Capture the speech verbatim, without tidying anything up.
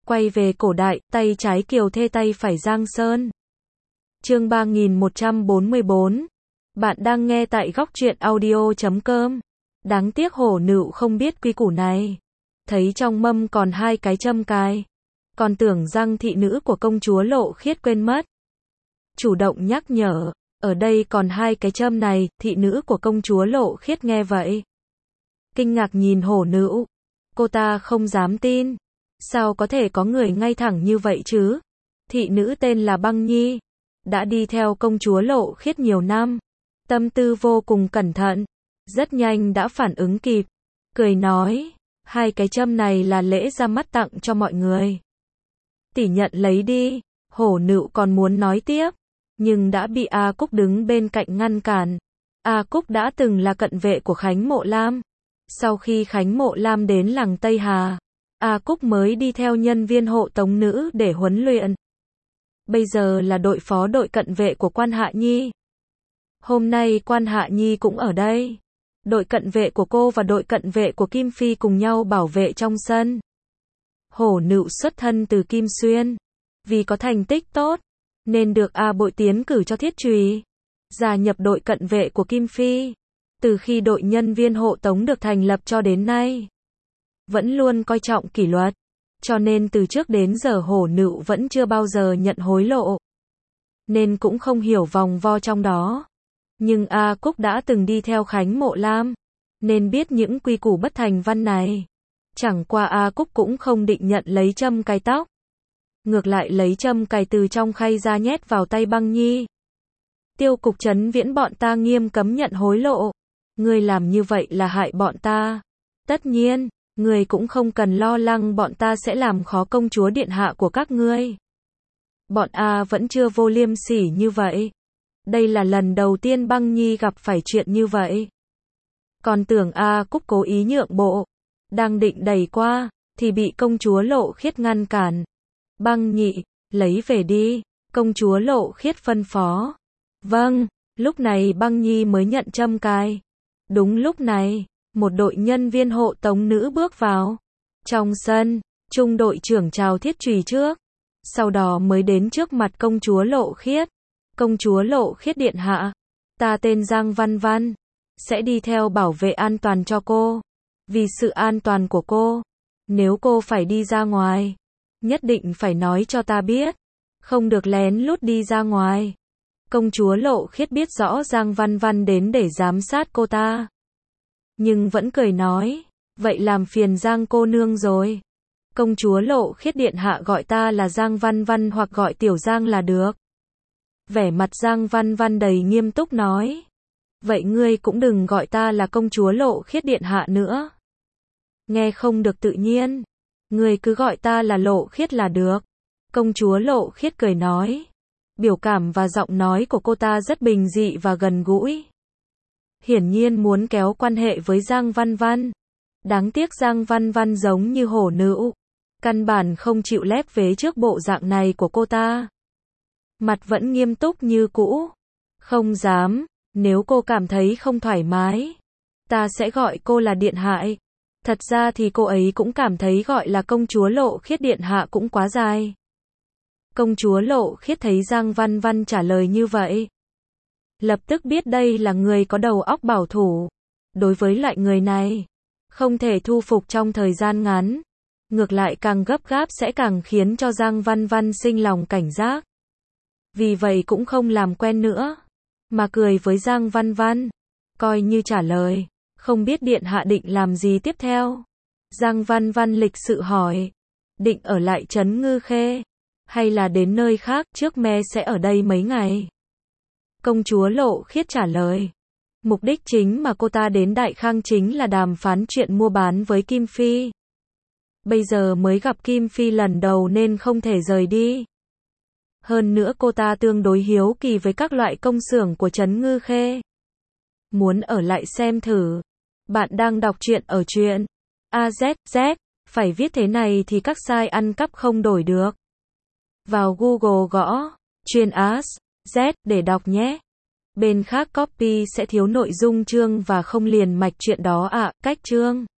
Quay về cổ đại, tay trái Kiều Thê tay phải Giang Sơn. Chương ba nghìn một trăm bốn mươi bốn. Bạn đang nghe tại góc truyện audio chấm com. Đáng tiếc hổ nựu không biết quy củ này. Thấy trong mâm còn hai cái châm cài. Còn tưởng rằng thị nữ của công chúa Lộ Khiết quên mất. Chủ động nhắc nhở, ở đây còn hai cái châm này, thị nữ của công chúa Lộ Khiết nghe vậy. Kinh ngạc nhìn hổ nựu. Cô ta không dám tin. Sao có thể có người ngay thẳng như vậy chứ? Thị nữ tên là Băng Nhi. Đã đi theo công chúa Lộ Khiết nhiều năm. Tâm tư vô cùng cẩn thận. Rất nhanh đã phản ứng kịp. Cười nói, hai cái châm này là lễ ra mắt tặng cho mọi người. Tỷ nhận lấy đi. Hổ nựu còn muốn nói tiếp. Nhưng đã bị A Cúc đứng bên cạnh ngăn cản. A Cúc đã từng là cận vệ của Khánh Mộ Lam. Sau khi Khánh Mộ Lam đến làng Tây Hà, A Cúc mới đi theo nhân viên hộ tống nữ để huấn luyện. Bây giờ là đội phó đội cận vệ của Quan Hạ Nhi. Hôm nay Quan Hạ Nhi cũng ở đây. Đội cận vệ của cô và đội cận vệ của Kim Phi cùng nhau bảo vệ trong sân. Hổ nựu xuất thân từ Kim Xuyên. Vì có thành tích tốt, nên được A Bội tiến cử cho Thiết Trùy. Gia nhập đội cận vệ của Kim Phi. Từ khi đội nhân viên hộ tống được thành lập cho đến nay, vẫn luôn coi trọng kỷ luật. Cho nên từ trước đến giờ hổ nựu vẫn chưa bao giờ nhận hối lộ. Nên cũng không hiểu vòng vo trong đó. Nhưng A Cúc đã từng đi theo Khánh Mộ Lam, nên biết những quy củ bất thành văn này. Chẳng qua A Cúc cũng không định nhận lấy châm cài tóc. Ngược lại lấy châm cài từ trong khay ra nhét vào tay Băng Nhi. Tiêu cục Trấn Viễn bọn ta nghiêm cấm nhận hối lộ. Ngươi làm như vậy là hại bọn ta. Tất nhiên, ngươi cũng không cần lo lắng bọn ta sẽ làm khó công chúa điện hạ của các ngươi. Bọn A vẫn chưa vô liêm sỉ như vậy. Đây là lần đầu tiên Băng Nhi gặp phải chuyện như vậy. Còn tưởng A Cúc cố ý nhượng bộ. Đang định đẩy qua, thì bị công chúa Lộ Khiết ngăn cản. Băng Nhị, lấy về đi. Công chúa Lộ Khiết phân phó. Vâng, lúc này Băng Nhi mới nhận châm cài. Đúng lúc này, một đội nhân viên hộ tống nữ bước vào. Trong sân, trung đội trưởng chào Thiết Trùy trước. Sau đó mới đến trước mặt công chúa Lộ Khiết. Công chúa Lộ Khiết điện hạ. Ta tên Giang Văn Văn. Sẽ đi theo bảo vệ an toàn cho cô. Vì sự an toàn của cô. Nếu cô phải đi ra ngoài, nhất định phải nói cho ta biết. Không được lén lút đi ra ngoài. Công chúa Lộ Khiết biết rõ Giang Văn Văn đến để giám sát cô ta. Nhưng vẫn cười nói, vậy làm phiền Giang cô nương rồi. Công chúa Lộ Khiết điện hạ gọi ta là Giang Văn Văn hoặc gọi Tiểu Giang là được. Vẻ mặt Giang Văn Văn đầy nghiêm túc nói. Vậy ngươi cũng đừng gọi ta là công chúa Lộ Khiết điện hạ nữa. Nghe không được tự nhiên. Ngươi cứ gọi ta là Lộ Khiết là được. Công chúa Lộ Khiết cười nói. Biểu cảm và giọng nói của cô ta rất bình dị và gần gũi. Hiển nhiên muốn kéo quan hệ với Giang Văn Văn. Đáng tiếc Giang Văn Văn giống như hổ nựu. Căn bản không chịu lép vế trước bộ dạng này của cô ta. Mặt vẫn nghiêm túc như cũ. Không dám, nếu cô cảm thấy không thoải mái, ta sẽ gọi cô là điện hạ. Thật ra thì cô ấy cũng cảm thấy gọi là công chúa Lộ Khiết điện hạ cũng quá dài. Công chúa Lộ Khiết thấy Giang Văn Văn trả lời như vậy. Lập tức biết đây là người có đầu óc bảo thủ. Đối với loại người này, không thể thu phục trong thời gian ngắn. Ngược lại càng gấp gáp sẽ càng khiến cho Giang Văn Văn sinh lòng cảnh giác. Vì vậy cũng không làm quen nữa. Mà cười với Giang Văn Văn. Coi như trả lời. Không biết điện hạ định làm gì tiếp theo? Giang Văn Văn lịch sự hỏi. Định ở lại Trấn Ngư Khê. Hay là đến nơi khác, trước me sẽ ở đây mấy ngày. Công chúa Lộ Khiết trả lời. Mục đích chính mà cô ta đến Đại Khang chính là đàm phán chuyện mua bán với Kim Phi. Bây giờ mới gặp Kim Phi lần đầu nên không thể rời đi. Hơn nữa cô ta tương đối hiếu kỳ với các loại công xưởng của Trấn Ngư Khê. Muốn ở lại xem thử. Bạn đang đọc truyện ở truyện a zét zét. Phải viết thế này thì các site ăn cắp không đổi được. Vào Google gõ Truyện a zét để đọc nhé. Bên khác copy sẽ thiếu nội dung chương và không liền mạch chuyện đó ạ. À, cách chương